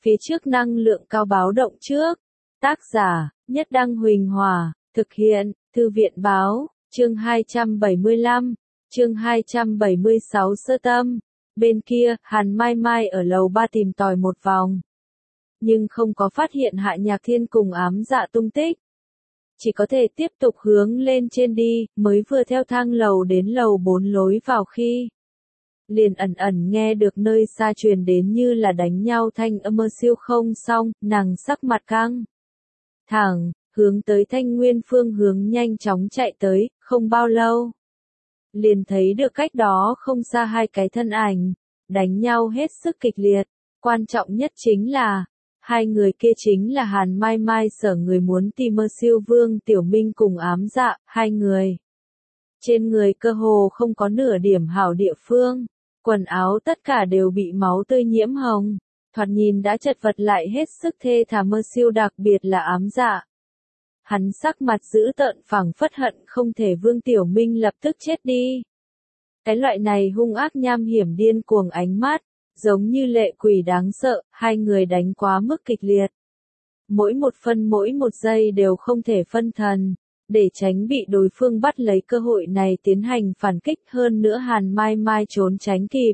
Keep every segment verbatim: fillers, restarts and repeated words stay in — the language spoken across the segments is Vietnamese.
phía trước năng lượng cao báo động trước. Tác giả, Nhất Đăng Huỳnh Hòa, thực hiện, Thư viện Báo, chương hai trăm bảy mươi lăm, chương hai trăm bảy mươi sáu sơ tâm. Bên kia, Hàn Mai Mai ở lầu ba tìm tòi một vòng. Nhưng không có phát hiện Hạ Nhạc Thiên cùng Ám Dạ tung tích. Chỉ có thể tiếp tục hướng lên trên đi, mới vừa theo thang lầu đến lầu bốn lối vào khi. Liền ẩn ẩn nghe được nơi xa truyền đến như là đánh nhau thanh âm mơ siêu không xong, nàng sắc mặt căng. Thẳng, hướng tới Thanh Nguyên phương hướng nhanh chóng chạy tới, không bao lâu. Liền thấy được cách đó không xa hai cái thân ảnh, đánh nhau hết sức kịch liệt. Quan trọng nhất chính là, hai người kia chính là Hàn Mai Mai sở người muốn tìm mơ siêu Vương Tiểu Minh cùng Ám Dạ, hai người. Trên người cơ hồ không có nửa điểm hảo địa phương, quần áo tất cả đều bị máu tươi nhiễm hồng, thoạt nhìn đã chật vật lại hết sức thê thảm mơ siêu đặc biệt là Ám Dạ. Hắn sắc mặt dữ tợn phảng phất hận không thể Vương Tiểu Minh lập tức chết đi. Cái loại này hung ác nham hiểm điên cuồng ánh mắt, giống như lệ quỷ đáng sợ, hai người đánh quá mức kịch liệt. Mỗi một phân mỗi một giây đều không thể phân thần, để tránh bị đối phương bắt lấy cơ hội này tiến hành phản kích hơn nữa Hàn Mai Mai trốn tránh kịp.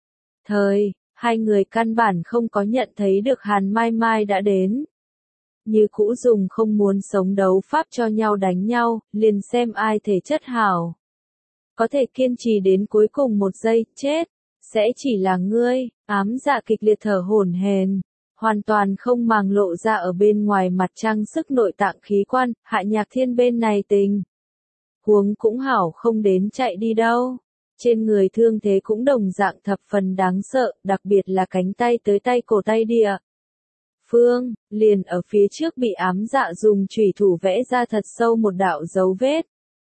Thời, hai người căn bản không có nhận thấy được Hàn Mai Mai đã đến. Như cũ dùng không muốn sống đấu pháp cho nhau đánh nhau, liền xem ai thể chất hảo. Có thể kiên trì đến cuối cùng một giây, chết, sẽ chỉ là ngươi. Ám Dạ kịch liệt thở hổn hển, hoàn toàn không màng lộ ra ở bên ngoài mặt trang sức nội tạng khí quan, Hạ Nhạc Thiên bên này tình. Huống cũng hảo không đến chạy đi đâu. Trên người thương thế cũng đồng dạng thập phần đáng sợ, đặc biệt là cánh tay tới tay cổ tay địa. Phương, liền ở phía trước bị Ám Dạ dùng chủy thủ vẽ ra thật sâu một đạo dấu vết.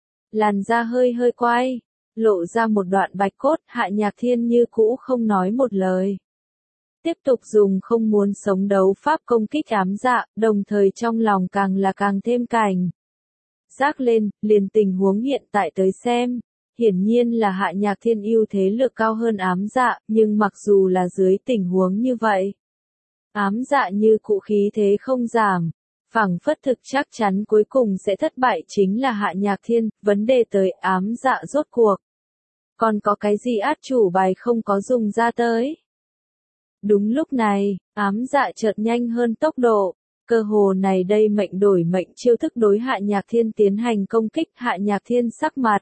Làn da hơi hơi quay, lộ ra một đoạn bạch cốt, Hạ Nhạc Thiên như cũ không nói một lời. Tiếp tục dùng không muốn sống đấu pháp công kích Ám Dạ, đồng thời trong lòng càng là càng thêm cảnh. Giác lên, liền tình huống hiện tại tới xem. Hiển nhiên là Hạ Nhạc Thiên ưu thế lực cao hơn Ám Dạ, nhưng mặc dù là dưới tình huống như vậy. Ám Dạ như cũ khí thế không giảm, phảng phất thực chắc chắn cuối cùng sẽ thất bại chính là Hạ Nhạc Thiên, vấn đề tới Ám Dạ rốt cuộc. Còn có cái gì át chủ bài không có dùng ra tới? Đúng lúc này, Ám Dạ chợt nhanh hơn tốc độ, cơ hồ này đây mệnh đổi mệnh chiêu thức đối Hạ Nhạc Thiên tiến hành công kích, Hạ Nhạc Thiên sắc mặt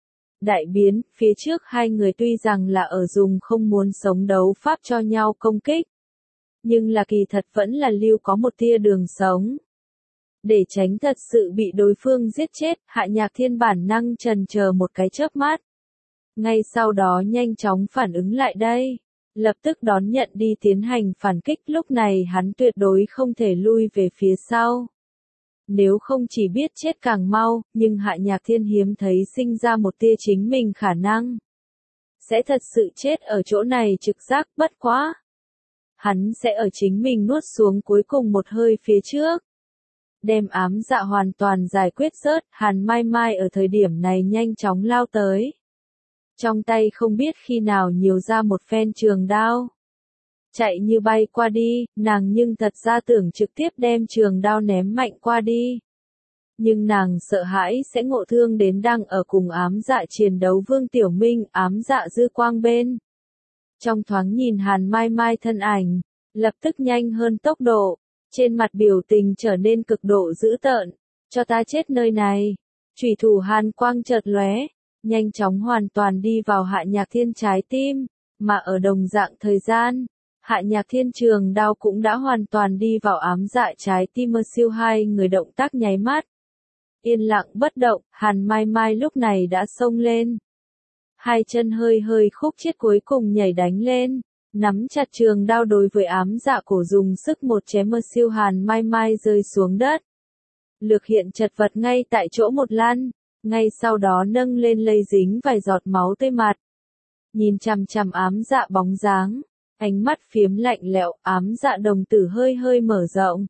đại biến, phía trước hai người tuy rằng là ở dùng không muốn sống đấu pháp cho nhau công kích, nhưng là kỳ thật vẫn là lưu có một tia đường sống. Để tránh thật sự bị đối phương giết chết, Hạ Nhạc Thiên bản năng trần chờ một cái chớp mắt. Ngay sau đó nhanh chóng phản ứng lại đây, lập tức đón nhận đi tiến hành phản kích, lúc này hắn tuyệt đối không thể lui về phía sau. Nếu không chỉ biết chết càng mau, nhưng Hạ Nhạc Thiên hiếm thấy sinh ra một tia chính mình khả năng. Sẽ thật sự chết ở chỗ này trực giác bất quá. Hắn sẽ ở chính mình nuốt xuống cuối cùng một hơi phía trước. Đem Ám Dạ hoàn toàn giải quyết rớt, Hàn Mai Mai ở thời điểm này nhanh chóng lao tới. Trong tay không biết khi nào nhiều ra một phen trường đao. Chạy như bay qua đi, nàng nhưng thật ra tưởng trực tiếp đem trường đao ném mạnh qua đi. Nhưng nàng sợ hãi sẽ ngộ thương đến đang ở cùng Ám Dạ chiến đấu Vương Tiểu Minh, Ám Dạ dư quang bên. Trong thoáng nhìn Hàn Mai Mai thân ảnh, lập tức nhanh hơn tốc độ, trên mặt biểu tình trở nên cực độ dữ tợn, cho ta chết nơi này. Chủy thủ hàn quang chợt lóe, nhanh chóng hoàn toàn đi vào Hạ Nhạc Thiên trái tim, mà ở đồng dạng thời gian, Hạ Nhạc Thiên trường đao cũng đã hoàn toàn đi vào Ám Dạ trái tim mơ siêu hai người động tác nháy mắt. Yên lặng bất động, Hàn Mai Mai lúc này đã xông lên. Hai chân hơi hơi khúc chết cuối cùng nhảy đánh lên, nắm chặt trường đao đối với Ám Dạ cổ dùng sức một chém mơ siêu Hàn Mai Mai rơi xuống đất. Lược hiện chật vật ngay tại chỗ một lăn, ngay sau đó nâng lên lây dính vài giọt máu tươi mặt. Nhìn chằm chằm Ám Dạ bóng dáng, ánh mắt phiếm lạnh lẽo, Ám Dạ đồng tử hơi hơi mở rộng.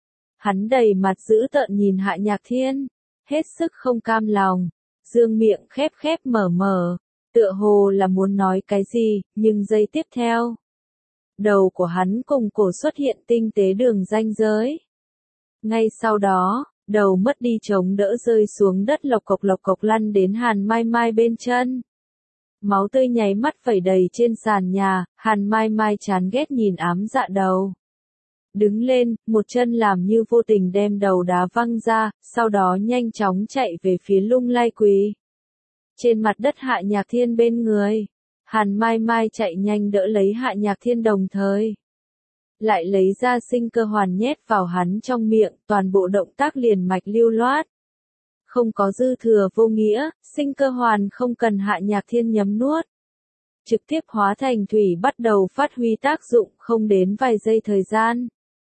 Hắn đầy mặt dữ tợn nhìn Hạ Nhạc Thiên, hết sức không cam lòng, dương miệng khép khép mở mở. Tựa hồ là muốn nói cái gì, nhưng giây tiếp theo. đầu của hắn cùng cổ xuất hiện tinh tế đường ranh giới. Ngay sau đó, đầu mất đi chống đỡ rơi xuống đất lộc cộc lộc cộc lăn đến Hàn Mai Mai bên chân. Máu tươi nháy mắt vẩy đầy trên sàn nhà, Hàn Mai Mai chán ghét nhìn ám dạ đầu. Đứng lên, một chân làm như vô tình đem đầu đá văng ra, sau đó nhanh chóng chạy về phía Lung Lai Quý. Trên mặt đất Hạ Nhạc Thiên bên người, Hàn Mai Mai chạy nhanh đỡ lấy Hạ Nhạc Thiên đồng thời. Lại lấy ra sinh cơ hoàn nhét vào hắn trong miệng, toàn bộ động tác liền mạch lưu loát. Không có dư thừa vô nghĩa, sinh cơ hoàn không cần Hạ Nhạc Thiên nhấm nuốt. Trực tiếp hóa thành thủy bắt đầu phát huy tác dụng không đến vài giây thời gian.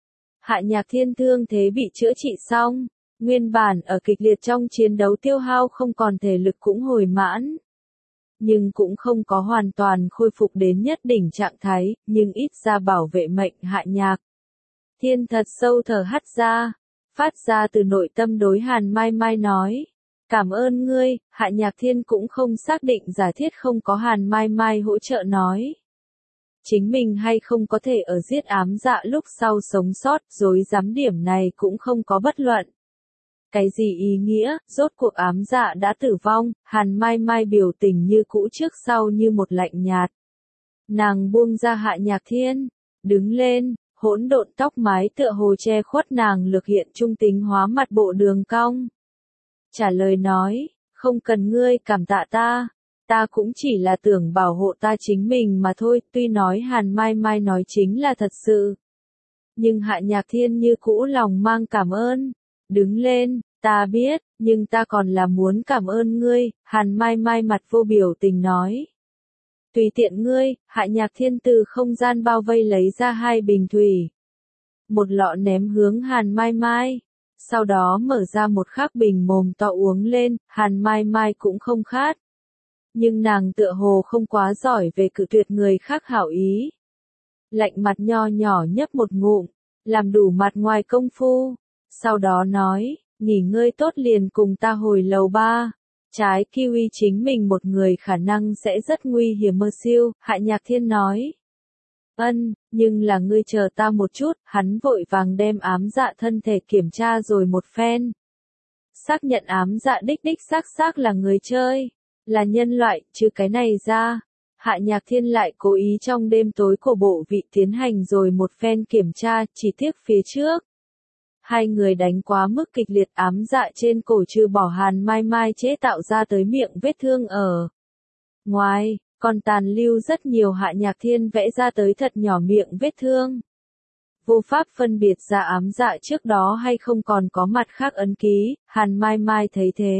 Hạ Nhạc Thiên thương thế bị chữa trị xong, nguyên bản ở kịch liệt trong chiến đấu tiêu hao không còn thể lực cũng hồi mãn. Nhưng cũng không có hoàn toàn khôi phục đến nhất đỉnh trạng thái, nhưng ít ra bảo vệ mệnh Hạ Nhạc Thiên thật sâu thở hắt ra, phát ra từ nội tâm đối Hàn Mai Mai nói. Cảm ơn ngươi, Hạ Nhạc Thiên cũng không xác định giả thiết không có Hàn Mai Mai hỗ trợ nói. Chính mình hay không có thể ở giết ám dạ lúc sau sống sót, dối dám điểm này cũng không có bất luận. Cái gì ý nghĩa, rốt cuộc ám dạ đã tử vong, Hàn Mai Mai biểu tình như cũ trước sau như một lạnh nhạt. Nàng buông ra Hạ Nhạc Thiên, đứng lên, hỗn độn tóc mái tựa hồ che khuất nàng lực hiện trung tính hóa mặt bộ đường cong. Trả lời nói, không cần ngươi cảm tạ ta, ta cũng chỉ là tưởng bảo hộ ta chính mình mà thôi, tuy nói Hàn Mai Mai nói chính là thật sự. Nhưng Hạ Nhạc Thiên như cũ lòng mang cảm ơn, đứng lên, ta biết, nhưng ta còn là muốn cảm ơn ngươi, Hàn Mai Mai mặt vô biểu tình nói. Tùy tiện ngươi, Hạ Nhạc Thiên từ không gian bao vây lấy ra hai bình thủy. Một lọ ném hướng Hàn Mai Mai. Sau đó mở ra một khắc bình mồm to uống lên, Hàn Mai Mai cũng không khát. Nhưng nàng tựa hồ không quá giỏi về cự tuyệt người khác hảo ý. Lạnh mặt nho nhỏ nhấp một ngụm, làm đủ mặt ngoài công phu. Sau đó nói, nghỉ ngơi tốt liền cùng ta hồi lầu ba. Trái kiwi chính mình một người khả năng sẽ rất nguy hiểm mơ siêu, Hạ Nhạc Thiên nói. Ân, nhưng là ngươi chờ ta một chút, hắn vội vàng đem ám dạ thân thể kiểm tra rồi một phen. Xác nhận ám dạ đích đích xác xác là người chơi, là nhân loại, chứ cái này ra. Hạ Nhạc Thiên lại cố ý trong đêm tối của bộ vị tiến hành rồi một phen kiểm tra, chỉ tiếc phía trước. Hai người đánh quá mức kịch liệt, ám dạ trên cổ trừ bỏ Hàn Mai Mai chế tạo ra tới miệng vết thương ở ngoài, còn tàn lưu rất nhiều. Hạ Nhạc Thiên vẽ ra tới thật nhỏ miệng vết thương. Vô pháp phân biệt ra ám dạ trước đó hay không còn có mặt khác ấn ký, Hàn Mai Mai thấy thế.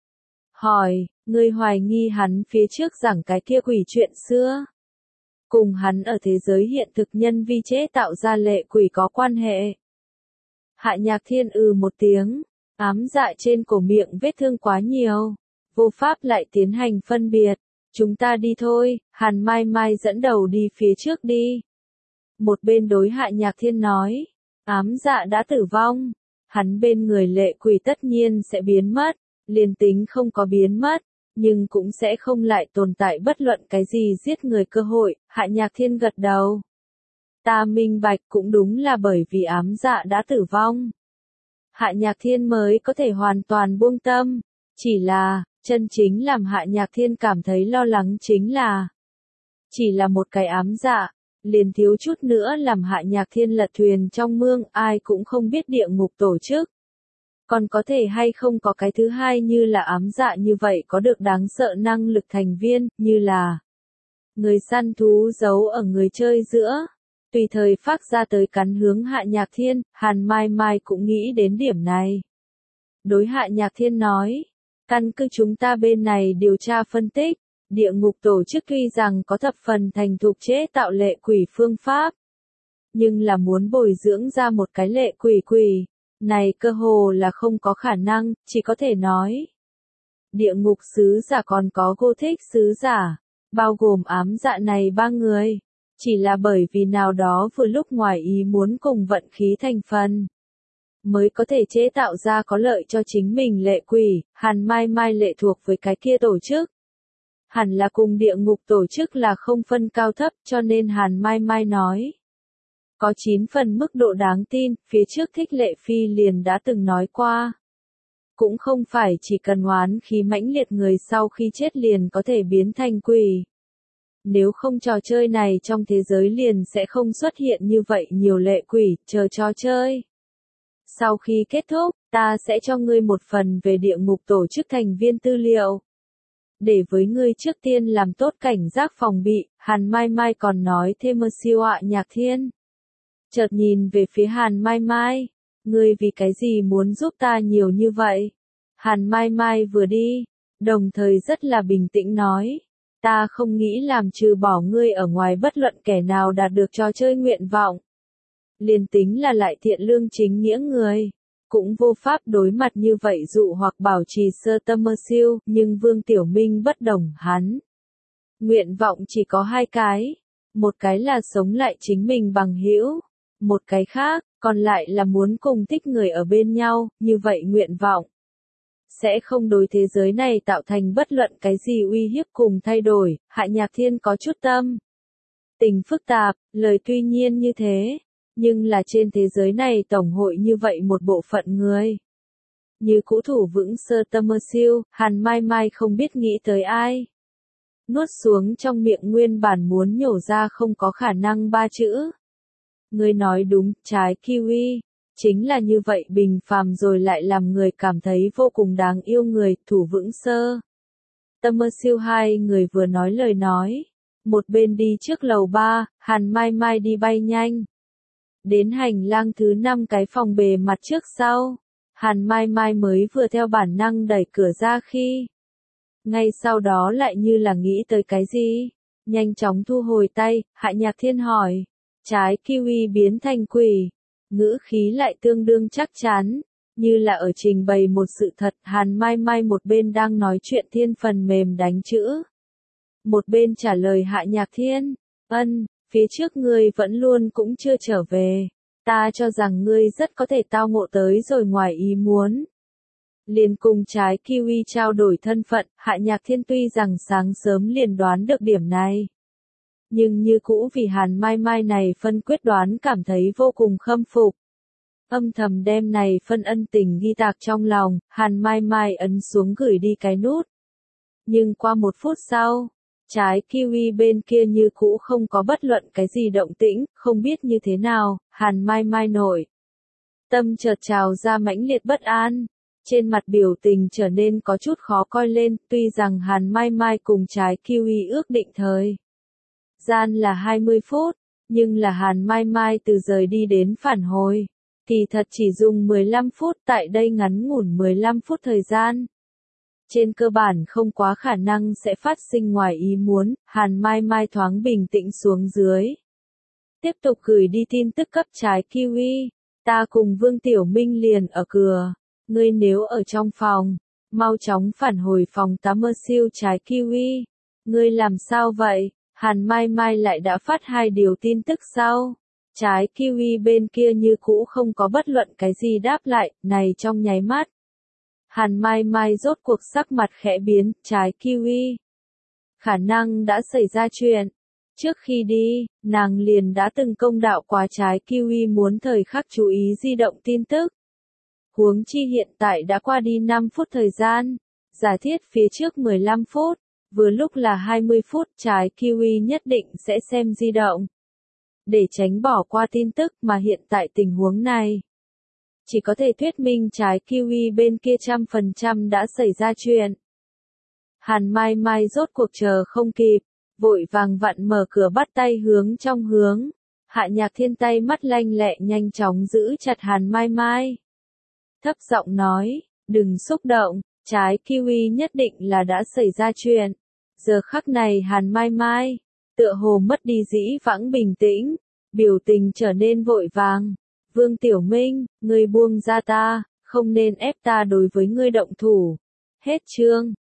Hỏi, ngươi hoài nghi hắn phía trước giảng cái kia quỷ chuyện xưa. Cùng hắn ở thế giới hiện thực nhân vi chế tạo ra lệ quỷ có quan hệ. Hạ Nhạc Thiên ừ một tiếng, ám dạ trên cổ miệng vết thương quá nhiều, vô pháp lại tiến hành phân biệt. Chúng ta đi thôi, Hàn Mai Mai dẫn đầu đi phía trước đi. Một bên đối Hạ Nhạc Thiên nói, ám dạ đã tử vong, hắn bên người lệ quỷ tất nhiên sẽ biến mất, liền tính không có biến mất, nhưng cũng sẽ không lại tồn tại bất luận cái gì giết người cơ hội, Hạ Nhạc Thiên gật đầu. Ta minh bạch cũng đúng là bởi vì ám dạ đã tử vong. Hạ Nhạc Thiên mới có thể hoàn toàn buông tâm, chỉ là, chân chính làm Hạ Nhạc Thiên cảm thấy lo lắng chính là, chỉ là một cái ám dạ, liền thiếu chút nữa làm Hạ Nhạc Thiên lật thuyền trong mương, ai cũng không biết địa ngục tổ chức. Còn có thể hay không có cái thứ hai như là ám dạ như vậy có được đáng sợ năng lực thành viên, như là người săn thú giấu ở người chơi giữa. Tùy thời phát ra tới cắn hướng Hạ Nhạc Thiên, Hàn Mai Mai cũng nghĩ đến điểm này. Đối Hạ Nhạc Thiên nói, căn cứ chúng ta bên này điều tra phân tích, địa ngục tổ chức tuy rằng có thập phần thành thục chế tạo lệ quỷ phương pháp, nhưng là muốn bồi dưỡng ra một cái lệ quỷ quỷ, này cơ hồ là không có khả năng, chỉ có thể nói. Địa ngục sứ giả còn có Gothic sứ giả, bao gồm ám dạ này ba người. Chỉ là bởi vì nào đó vừa lúc ngoài ý muốn cùng vận khí thành phần, mới có thể chế tạo ra có lợi cho chính mình lệ quỷ. Hàn Mai Mai lệ thuộc với cái kia tổ chức. Hẳn là cùng địa ngục tổ chức là không phân cao thấp, cho nên Hàn Mai Mai nói. Có chín phần mức độ đáng tin, phía trước Thích Lệ Phi liền đã từng nói qua. Cũng không phải chỉ cần oán khí mãnh liệt người sau khi chết liền có thể biến thành quỷ. Nếu không trò chơi này trong thế giới liền sẽ không xuất hiện như vậy nhiều lệ quỷ, chờ trò chơi. Sau khi kết thúc, ta sẽ cho ngươi một phần về địa ngục tổ chức thành viên tư liệu. Để với ngươi trước tiên làm tốt cảnh giác phòng bị, Hàn Mai Mai còn nói thêm một siêu ạ Nhạc Thiên. Chợt nhìn về phía Hàn Mai Mai, ngươi vì cái gì muốn giúp ta nhiều như vậy? Hàn Mai Mai vừa đi, đồng thời rất là bình tĩnh nói, ta không nghĩ làm trừ bỏ ngươi ở ngoài bất luận kẻ nào đạt được trò chơi nguyện vọng. Liền tính là lại thiện lương chính nghĩa người, cũng vô pháp đối mặt như vậy dụ hoặc bảo trì sơ tâm mơ siêu, nhưng Vương Tiểu Minh bất đồng hắn. Nguyện vọng chỉ có hai cái, một cái là sống lại chính mình bằng hữu, một cái khác, còn lại là muốn cùng thích người ở bên nhau, như vậy nguyện vọng sẽ không đối thế giới này tạo thành bất luận cái gì uy hiếp cùng thay đổi. Hạ Nhạc Thiên có chút tâm tình phức tạp, lời tuy nhiên như thế, nhưng là trên thế giới này tổng hội như vậy một bộ phận người. Như cũ thủ vững sơ tâm mơ siêu, Hàn Mai Mai không biết nghĩ tới ai. Nuốt xuống trong miệng nguyên bản muốn nhổ ra không có khả năng ba chữ. Ngươi nói đúng, trái kiwi. Chính là như vậy bình phàm rồi lại làm người cảm thấy vô cùng đáng yêu người, thủ vững sơ. Tâm mơ siêu hai người vừa nói lời nói. Một bên đi trước lầu ba, Hàn Mai Mai đi bay nhanh. Đến hành lang thứ năm cái phòng bề mặt trước sau. Hàn Mai Mai mới vừa theo bản năng đẩy cửa ra khi. Ngay sau đó lại như là nghĩ tới cái gì. Nhanh chóng thu hồi tay, Hạ Nhạc Thiên hỏi. Trái kiwi biến thành quỷ. Ngữ khí lại tương đương chắc chắn, như là ở trình bày một sự thật. Hàn Mai Mai một bên đang nói chuyện thiên phần mềm đánh chữ. Một bên trả lời Hạ Nhạc Thiên, ân, phía trước ngươi vẫn luôn cũng chưa trở về. Ta cho rằng ngươi rất có thể tao ngộ tới rồi ngoài ý muốn. Liền cùng trái kiwi trao đổi thân phận, Hạ Nhạc Thiên tuy rằng sáng sớm liền đoán được điểm này. Nhưng như cũ vì Hàn Mai Mai này phân quyết đoán cảm thấy vô cùng khâm phục. Âm thầm đem này phân ân tình ghi tạc trong lòng, Hàn Mai Mai ấn xuống gửi đi cái nút. Nhưng qua một phút sau, trái kiwi bên kia như cũ không có bất luận cái gì động tĩnh, không biết như thế nào, Hàn Mai Mai nổi. Tâm chợt trào ra mãnh liệt bất an, trên mặt biểu tình trở nên có chút khó coi lên, tuy rằng Hàn Mai Mai cùng trái kiwi ước định thời gian là hai mươi phút, nhưng là Hàn Mai Mai từ rời đi đến phản hồi, kỳ thật chỉ dùng mười lăm phút, tại đây ngắn ngủn mười lăm phút thời gian. Trên cơ bản không quá khả năng sẽ phát sinh ngoài ý muốn, Hàn Mai Mai thoáng bình tĩnh xuống dưới. Tiếp tục gửi đi tin tức cấp trái kiwi, ta cùng Vương Tiểu Minh liền ở cửa, ngươi nếu ở trong phòng, mau chóng phản hồi phòng tắm mơ siêu trái kiwi, ngươi làm sao vậy? Hàn Mai Mai lại đã phát hai điều tin tức sau. Trái kiwi bên kia như cũ không có bất luận cái gì đáp lại, này trong nháy mắt. Hàn Mai Mai rốt cuộc sắc mặt khẽ biến, trái kiwi. Khả năng đã xảy ra chuyện. Trước khi đi, nàng liền đã từng công đạo quá trái kiwi muốn thời khắc chú ý di động tin tức. Huống chi hiện tại đã qua đi năm phút thời gian. Giả thiết phía trước mười lăm phút. Vừa lúc là hai mươi phút, trái kiwi nhất định sẽ xem di động. Để tránh bỏ qua tin tức mà hiện tại tình huống này. Chỉ có thể thuyết minh trái kiwi bên kia trăm phần trăm đã xảy ra chuyện. Hàn Mai Mai rốt cuộc chờ không kịp, vội vàng vặn mở cửa bắt tay hướng trong hướng. Hạ Nhạc Thiên tay mắt lanh lẹ nhanh chóng giữ chặt Hàn Mai Mai. Thấp giọng nói, đừng xúc động. Trái kiwi nhất định là đã xảy ra chuyện. Giờ khắc này Hàn Mai Mai, tựa hồ mất đi dĩ vãng bình tĩnh, biểu tình trở nên vội vàng. Vương Tiểu Minh, ngươi buông ra ta, không nên ép ta đối với ngươi động thủ. Hết chương.